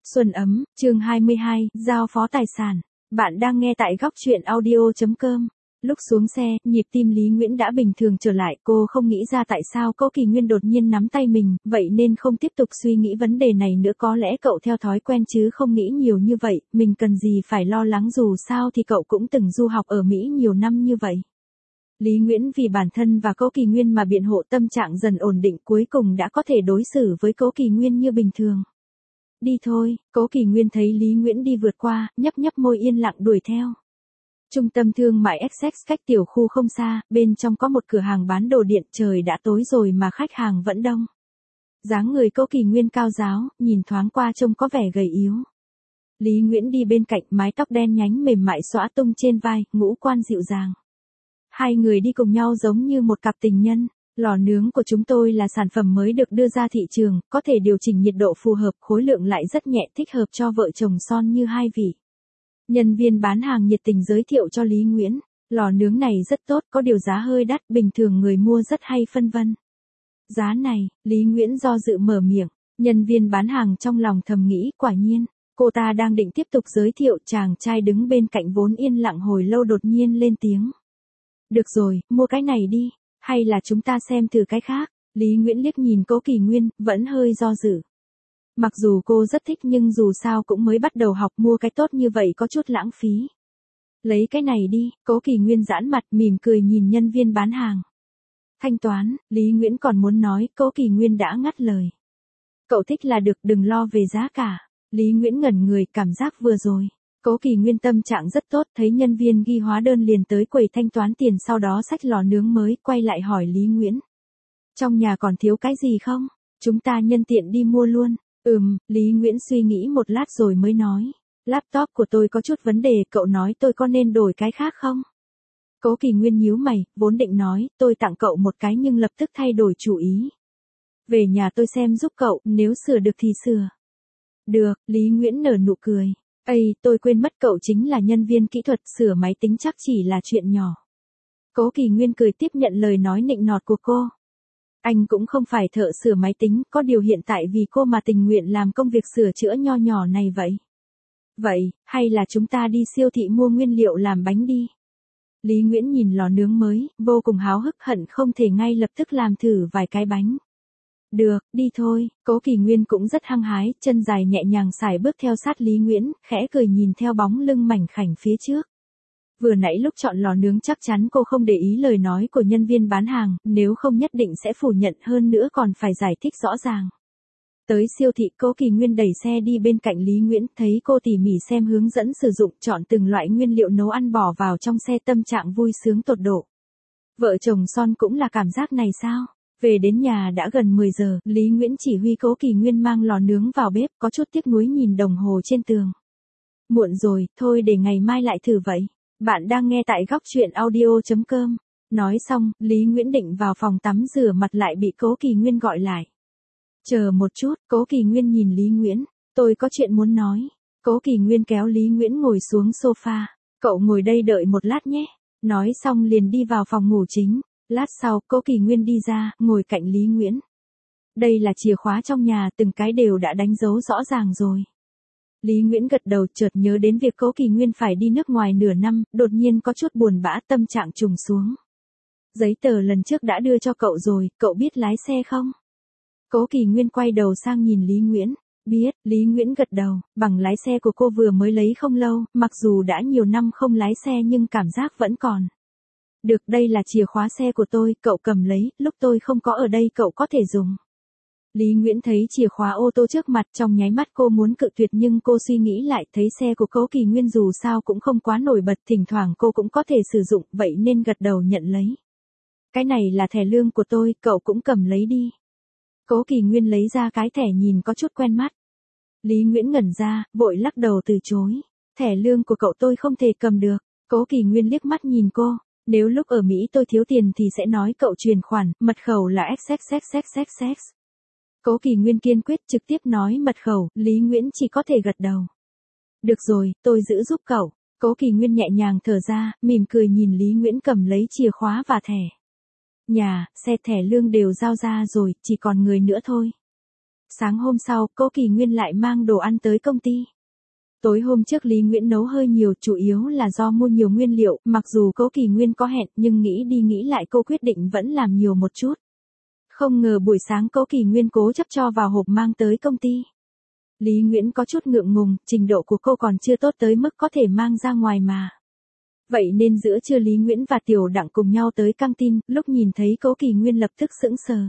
Xuân ấm, chương 22, giao phó tài sản. Bạn đang nghe tại góc truyện audio.com. Lúc xuống xe, nhịp tim Lý Nguyễn đã bình thường trở lại, cô không nghĩ ra tại sao Cố Kỳ Nguyên đột nhiên nắm tay mình, vậy nên không tiếp tục suy nghĩ vấn đề này nữa, có lẽ cậu theo thói quen chứ không nghĩ nhiều như vậy, mình cần gì phải lo lắng, dù sao thì cậu cũng từng du học ở Mỹ nhiều năm như vậy. Lý Nguyễn vì bản thân và Cố Kỳ Nguyên mà biện hộ, tâm trạng dần ổn định, cuối cùng đã có thể đối xử với Cố Kỳ Nguyên như bình thường. Đi thôi, Cố Kỳ Nguyên thấy Lý Nguyễn đi vượt qua, nhấp nhấp môi yên lặng đuổi theo. Trung tâm thương mại Essex cách tiểu khu không xa, bên trong có một cửa hàng bán đồ điện, trời đã tối rồi mà khách hàng vẫn đông. Dáng người Cố Kỳ Nguyên cao ráo, nhìn thoáng qua trông có vẻ gầy yếu. Lý Nguyễn đi bên cạnh, mái tóc đen nhánh mềm mại xõa tung trên vai, ngũ quan dịu dàng. Hai người đi cùng nhau giống như một cặp tình nhân. Lò nướng của chúng tôi là sản phẩm mới được đưa ra thị trường, có thể điều chỉnh nhiệt độ phù hợp, khối lượng lại rất nhẹ, thích hợp cho vợ chồng son như hai vị. Nhân viên bán hàng nhiệt tình giới thiệu cho Lý Nguyễn, lò nướng này rất tốt, có điều giá hơi đắt, bình thường người mua rất hay phân vân. Giá này, Lý Nguyễn do dự mở miệng, nhân viên bán hàng trong lòng thầm nghĩ, quả nhiên, cô ta đang định tiếp tục giới thiệu, chàng trai đứng bên cạnh vốn yên lặng hồi lâu đột nhiên lên tiếng. Được rồi, mua cái này đi. Hay là chúng ta xem thử cái khác? Lý Nguyễn liếc nhìn Cố Kỳ Nguyên, vẫn hơi do dự. Mặc dù cô rất thích nhưng dù sao cũng mới bắt đầu học, mua cái tốt như vậy có chút lãng phí. Lấy cái này đi, Cố Kỳ Nguyên giãn mặt mỉm cười nhìn nhân viên bán hàng. Thanh toán, Lý Nguyễn còn muốn nói, Cố Kỳ Nguyên đã ngắt lời. Cậu thích là được, đừng lo về giá cả. Lý Nguyễn ngẩn người, cảm giác vừa rồi. Cố Kỳ Nguyên tâm trạng rất tốt, thấy nhân viên ghi hóa đơn liền tới quầy thanh toán tiền, sau đó xách lò nướng mới, quay lại hỏi Lý Nguyễn. Trong nhà còn thiếu cái gì không? Chúng ta nhân tiện đi mua luôn. Lý Nguyễn suy nghĩ một lát rồi mới nói. Laptop của tôi có chút vấn đề, cậu nói tôi có nên đổi cái khác không? Cố Kỳ Nguyên nhíu mày, vốn định nói, tôi tặng cậu một cái nhưng lập tức thay đổi chủ ý. Về nhà tôi xem giúp cậu, nếu sửa được thì sửa. Được, Lý Nguyễn nở nụ cười. Tôi quên mất cậu chính là nhân viên kỹ thuật, sửa máy tính chắc chỉ là chuyện nhỏ. Cố Kỳ Nguyên cười tiếp nhận lời nói nịnh nọt của cô. Anh cũng không phải thợ sửa máy tính, có điều hiện tại vì cô mà tình nguyện làm công việc sửa chữa nho nhỏ này vậy. Vậy, hay là chúng ta đi siêu thị mua nguyên liệu làm bánh đi. Lý Nguyễn nhìn lò nướng mới, vô cùng háo hức, hận không thể ngay lập tức làm thử vài cái bánh. Được, đi thôi, Cố Kỳ Nguyên cũng rất hăng hái, chân dài nhẹ nhàng sải bước theo sát Lý Nguyễn, khẽ cười nhìn theo bóng lưng mảnh khảnh phía trước. Vừa nãy lúc chọn lò nướng chắc chắn cô không để ý lời nói của nhân viên bán hàng, nếu không nhất định sẽ phủ nhận, hơn nữa còn phải giải thích rõ ràng. Tới siêu thị, Cố Kỳ Nguyên đẩy xe đi bên cạnh Lý Nguyễn, thấy cô tỉ mỉ xem hướng dẫn sử dụng, chọn từng loại nguyên liệu nấu ăn bỏ vào trong xe, tâm trạng vui sướng tột độ. Vợ chồng son cũng là cảm giác này sao? Về đến nhà đã gần 10 giờ, Lý Nguyễn chỉ huy Cố Kỳ Nguyên mang lò nướng vào bếp, có chút tiếc nuối nhìn đồng hồ trên tường. Muộn rồi, thôi để ngày mai lại thử vậy. Bạn đang nghe tại góc truyện audio.com. Nói xong, Lý Nguyễn định vào phòng tắm rửa mặt lại bị Cố Kỳ Nguyên gọi lại. Chờ một chút, Cố Kỳ Nguyên nhìn Lý Nguyễn, tôi có chuyện muốn nói. Cố Kỳ Nguyên kéo Lý Nguyễn ngồi xuống sofa. Cậu ngồi đây đợi một lát nhé. Nói xong liền đi vào phòng ngủ chính. Lát sau, Cố Kỳ Nguyên đi ra, ngồi cạnh Lý Nguyễn. Đây là chìa khóa trong nhà, từng cái đều đã đánh dấu rõ ràng rồi. Lý Nguyễn gật đầu, chợt nhớ đến việc Cố Kỳ Nguyên phải đi nước ngoài nửa năm, đột nhiên có chút buồn bã, tâm trạng trùng xuống. Giấy tờ lần trước đã đưa cho cậu rồi, cậu biết lái xe không? Cố Kỳ Nguyên quay đầu sang nhìn Lý Nguyễn. Biết, Lý Nguyễn gật đầu, bằng lái xe của cô vừa mới lấy không lâu, mặc dù đã nhiều năm không lái xe nhưng cảm giác vẫn còn. Được, đây là chìa khóa xe của tôi, cậu cầm lấy, lúc tôi không có ở đây cậu có thể dùng. Lý Nguyễn thấy chìa khóa ô tô trước mặt, trong nháy mắt cô muốn cự tuyệt nhưng cô suy nghĩ lại, thấy xe của Cố Kỳ Nguyên dù sao cũng không quá nổi bật, thỉnh thoảng cô cũng có thể sử dụng, vậy nên gật đầu nhận lấy. Cái này là thẻ lương của tôi, cậu cũng cầm lấy đi. Cố Kỳ Nguyên lấy ra cái thẻ nhìn có chút quen mắt. Lý Nguyễn ngẩn ra, vội lắc đầu từ chối. Thẻ lương của cậu tôi không thể cầm được. Cố Kỳ Nguyên liếc mắt nhìn cô. Nếu lúc ở Mỹ tôi thiếu tiền thì sẽ nói cậu truyền khoản, mật khẩu là XXXXXX. Cố Kỳ Nguyên kiên quyết trực tiếp nói mật khẩu, Lý Nguyễn chỉ có thể gật đầu. Được rồi, tôi giữ giúp cậu. Cố Kỳ Nguyên nhẹ nhàng thở ra, mỉm cười nhìn Lý Nguyễn cầm lấy chìa khóa và thẻ. Nhà, xe, thẻ lương đều giao ra rồi, chỉ còn người nữa thôi. Sáng hôm sau, Cố Kỳ Nguyên lại mang đồ ăn tới công ty. Tối hôm trước Lý Nguyễn nấu hơi nhiều, chủ yếu là do mua nhiều nguyên liệu, mặc dù Cố Kỳ Nguyên có hẹn nhưng nghĩ đi nghĩ lại cô quyết định vẫn làm nhiều một chút. Không ngờ buổi sáng Cố Kỳ Nguyên cố chấp cho vào hộp mang tới công ty. Lý Nguyễn có chút ngượng ngùng, trình độ của cô còn chưa tốt tới mức có thể mang ra ngoài mà. Vậy nên giữa trưa Lý Nguyễn và Tiểu Đặng cùng nhau tới căng tin, lúc nhìn thấy Cố Kỳ Nguyên lập tức sững sờ.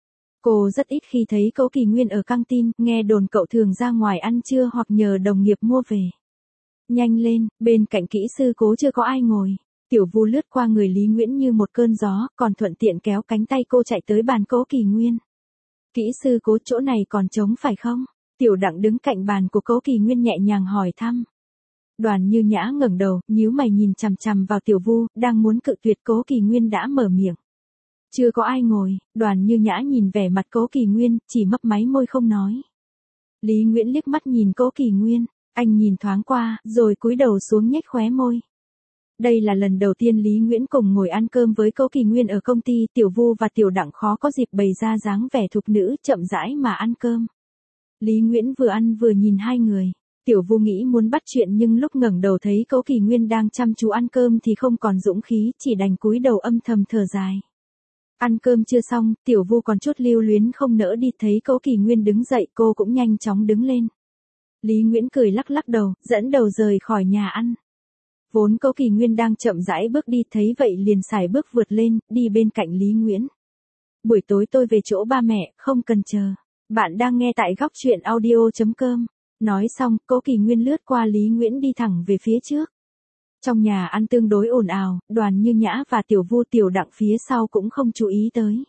Cô rất ít khi thấy Cố Kỳ Nguyên ở căng tin, nghe đồn cậu thường ra ngoài ăn trưa hoặc nhờ đồng nghiệp mua về. Nhanh lên, bên cạnh kỹ sư Cố chưa có ai ngồi. Tiểu Vu lướt qua người Lý Nguyễn như một cơn gió, còn thuận tiện kéo cánh tay cô chạy tới bàn Cố Kỳ Nguyên. Kỹ sư Cố, chỗ này còn trống phải không? Tiểu Đặng đứng cạnh bàn của Cố Kỳ Nguyên nhẹ nhàng hỏi thăm. Đoàn Như Nhã ngẩng đầu, nhíu mày nhìn chằm chằm vào Tiểu Vu, đang muốn cự tuyệt Cố Kỳ Nguyên đã mở miệng. Chưa có ai ngồi. Đoàn Như Nhã nhìn vẻ mặt Cố Kỳ Nguyên, chỉ mấp máy môi không nói. Lý Nguyễn liếc mắt nhìn Cố Kỳ Nguyên, anh nhìn thoáng qua, rồi cúi đầu xuống nhếch khóe môi. Đây là lần đầu tiên Lý Nguyễn cùng ngồi ăn cơm với Cố Kỳ Nguyên ở công ty, Tiểu Vu và Tiểu Đặng khó có dịp bày ra dáng vẻ thục nữ, chậm rãi mà ăn cơm. Lý Nguyễn vừa ăn vừa nhìn hai người. Tiểu Vu nghĩ muốn bắt chuyện nhưng lúc ngẩng đầu thấy Cố Kỳ Nguyên đang chăm chú ăn cơm thì không còn dũng khí, chỉ đành cúi đầu âm thầm thở dài. Ăn cơm chưa xong, Tiểu Vu còn chút lưu luyến không nỡ đi, thấy Cố Kỳ Nguyên đứng dậy cô cũng nhanh chóng đứng lên. Lý Nguyễn cười lắc lắc đầu, dẫn đầu rời khỏi nhà ăn. Vốn Cố Kỳ Nguyên đang chậm rãi bước đi, thấy vậy liền sải bước vượt lên, đi bên cạnh Lý Nguyễn. Buổi tối tôi về chỗ ba mẹ, không cần chờ. Bạn đang nghe tại góc truyện audio.com. Nói xong, Cố Kỳ Nguyên lướt qua Lý Nguyễn đi thẳng về phía trước. Trong nhà ăn tương đối ồn ào, Đoàn Như Nhã và Tiểu Vu Tiểu Đặng phía sau cũng không chú ý tới.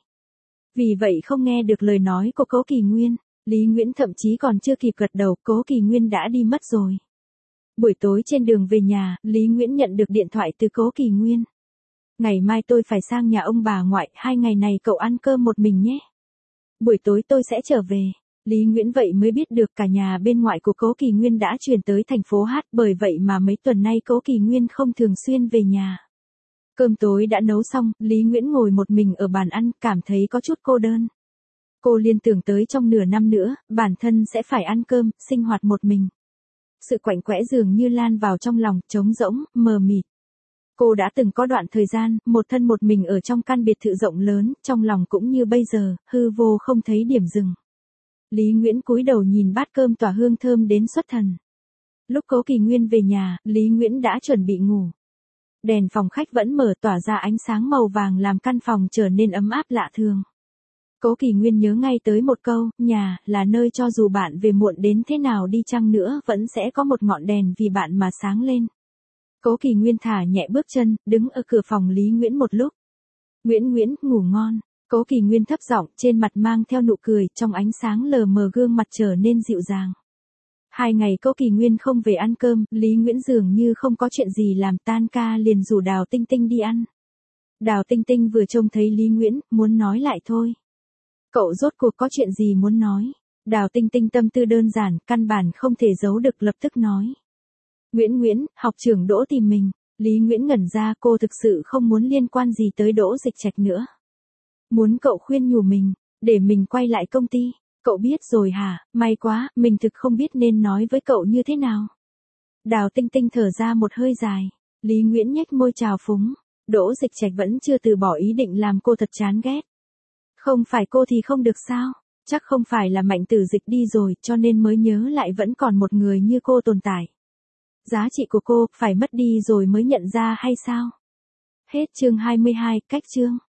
Vì vậy không nghe được lời nói của Cố Kỳ Nguyên, Lý Nguyễn thậm chí còn chưa kịp gật đầu, Cố Kỳ Nguyên đã đi mất rồi. Buổi tối trên đường về nhà, Lý Nguyễn nhận được điện thoại từ Cố Kỳ Nguyên. Ngày mai tôi phải sang nhà ông bà ngoại, 2 ngày này cậu ăn cơm một mình nhé. Buổi tối tôi sẽ trở về. Lý Nguyễn vậy mới biết được cả nhà bên ngoại của Cố Kỳ Nguyên đã chuyển tới thành phố Hát, bởi vậy mà mấy tuần nay Cố Kỳ Nguyên không thường xuyên về nhà. Cơm tối đã nấu xong, Lý Nguyễn ngồi một mình ở bàn ăn, cảm thấy có chút cô đơn. Cô liên tưởng tới trong nửa năm nữa, bản thân sẽ phải ăn cơm, sinh hoạt một mình. Sự quạnh quẽ dường như lan vào trong lòng, trống rỗng, mờ mịt. Cô đã từng có đoạn thời gian, một thân một mình ở trong căn biệt thự rộng lớn, trong lòng cũng như bây giờ, hư vô không thấy điểm dừng. Lý Nguyễn cúi đầu nhìn bát cơm tỏa hương thơm đến xuất thần. Lúc Cố Kỳ Nguyên về nhà, Lý Nguyễn đã chuẩn bị ngủ. Đèn phòng khách vẫn mở, tỏa ra ánh sáng màu vàng làm căn phòng trở nên ấm áp lạ thường. Cố Kỳ Nguyên nhớ ngay tới một câu, nhà là nơi cho dù bạn về muộn đến thế nào đi chăng nữa vẫn sẽ có một ngọn đèn vì bạn mà sáng lên. Cố Kỳ Nguyên thả nhẹ bước chân, đứng ở cửa phòng Lý Nguyễn một lúc. Nguyễn, ngủ ngon. Cố Kỳ Nguyên thấp giọng, trên mặt mang theo nụ cười, trong ánh sáng lờ mờ gương mặt trở nên dịu dàng. 2 ngày Cố Kỳ Nguyên không về ăn cơm, Lý Nguyễn dường như không có chuyện gì làm, tan ca liền rủ Đào Tinh Tinh đi ăn. Đào Tinh Tinh vừa trông thấy Lý Nguyễn, muốn nói lại thôi. Cậu rốt cuộc có chuyện gì muốn nói? Đào Tinh Tinh tâm tư đơn giản, căn bản không thể giấu được, lập tức nói. Nguyễn, học trưởng Đỗ tìm mình. Lý Nguyễn ngẩn ra, cô thực sự không muốn liên quan gì tới Đỗ Dịch Trạch nữa. Muốn cậu khuyên nhủ mình, để mình quay lại công ty. Cậu biết rồi hả? May quá, mình thực không biết nên nói với cậu như thế nào. Đào Tinh Tinh thở ra một hơi dài. Lý Nguyễn nhếch môi chào phúng. Đỗ Dịch Trạch vẫn chưa từ bỏ ý định làm cô thật chán ghét. Không phải cô thì không được sao? Chắc không phải là Mạnh Tử Dịch đi rồi, cho nên mới nhớ lại vẫn còn một người như cô tồn tại. Giá trị của cô, phải mất đi rồi mới nhận ra hay sao? Hết chương 22, cách chương.